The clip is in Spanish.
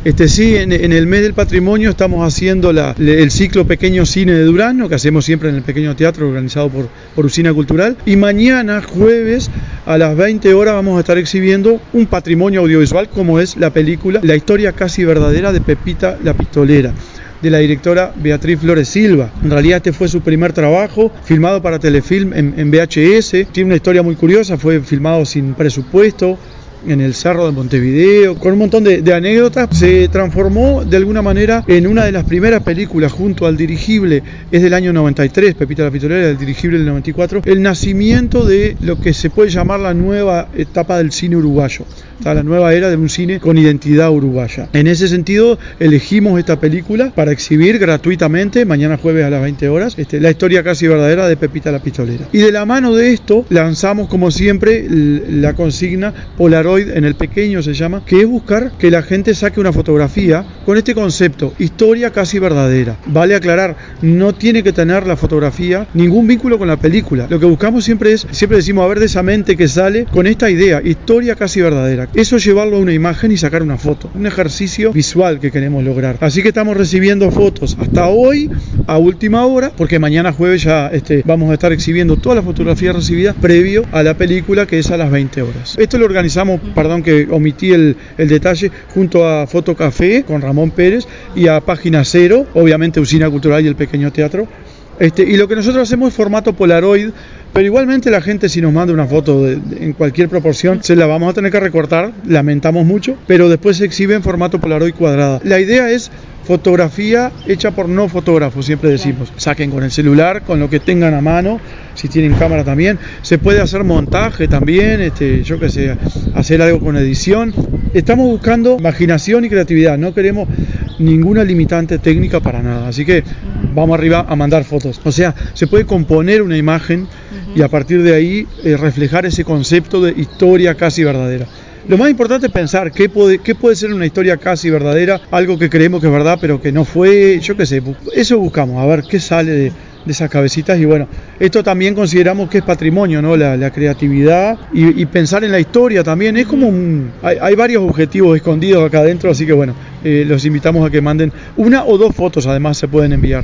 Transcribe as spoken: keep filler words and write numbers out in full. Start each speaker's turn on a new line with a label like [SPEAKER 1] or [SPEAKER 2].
[SPEAKER 1] Este, sí, en, en el mes del patrimonio estamos haciendo la, el ciclo Pequeño Cine de Durazno, que hacemos siempre en el Pequeño Teatro organizado por, por Usina Cultural. Y mañana, jueves, a las veinte horas, vamos a estar exhibiendo un patrimonio audiovisual como es la película La historia casi verdadera de Pepita la Pistolera, de la directora Beatriz Flores Silva. En realidad este fue su primer trabajo, filmado para Telefilm en, en V H S. Tiene una historia muy curiosa, fue filmado sin presupuesto, en el Cerro de Montevideo, con un montón de, de anécdotas. Se transformó de alguna manera en una de las primeras películas junto al dirigible, es del año noventa y tres, Pepita la Pistolera, el dirigible del noventa y cuatro, el nacimiento de lo que se puede llamar la nueva etapa del cine uruguayo, la nueva era de un cine con identidad uruguaya. En ese sentido, elegimos esta película para exhibir gratuitamente, mañana jueves a las veinte horas, este, la historia casi verdadera de Pepita la Pistolera. Y de la mano de esto, lanzamos como siempre la consigna Polaroid en el pequeño, se llama, que es buscar que la gente saque una fotografía con este concepto, historia casi verdadera. Vale aclarar, no tiene que tener la fotografía ningún vínculo con la película. Lo que buscamos siempre es, siempre decimos, a ver de esa mente que sale con esta idea, historia casi verdadera. Eso es llevarlo a una imagen y sacar una foto, un ejercicio visual que queremos lograr. Así que estamos recibiendo fotos hasta hoy a última hora, porque mañana jueves ya este, vamos a estar exhibiendo todas las fotografías recibidas previo a la película, que es a las veinte horas. Esto lo organizamos, perdón que omití el, el detalle, junto a Fotocafé con Ramón Pérez y a Página Cero, obviamente Usina Cultural y el Pequeño Teatro. Este, y lo que nosotros hacemos es formato Polaroid, pero igualmente la gente, si nos manda una foto de, de, en cualquier proporción, se la vamos a tener que recortar, lamentamos mucho, pero después se exhibe en formato Polaroid cuadrada. La idea es fotografía hecha por no fotógrafos, siempre decimos. Saquen con el celular, con lo que tengan a mano, si tienen cámara también. Se puede hacer montaje también, este, yo qué sé, hacer algo con edición. Estamos buscando imaginación y creatividad, no queremos ninguna limitante técnica para nada, así que vamos arriba a mandar fotos. O sea, se puede componer una imagen uh-huh. y a partir de ahí eh, reflejar ese concepto de historia casi verdadera. Lo más importante es pensar qué puede, qué puede ser una historia casi verdadera, algo que creemos que es verdad pero que no fue, yo qué sé, eso buscamos, a ver qué sale de, de esas cabecitas. Y bueno, esto también consideramos que es patrimonio, ¿no? La, la creatividad y, y pensar en la historia también, es como un, hay, hay varios objetivos escondidos acá adentro, así que bueno, eh, los invitamos a que manden una o dos fotos, además se pueden enviar.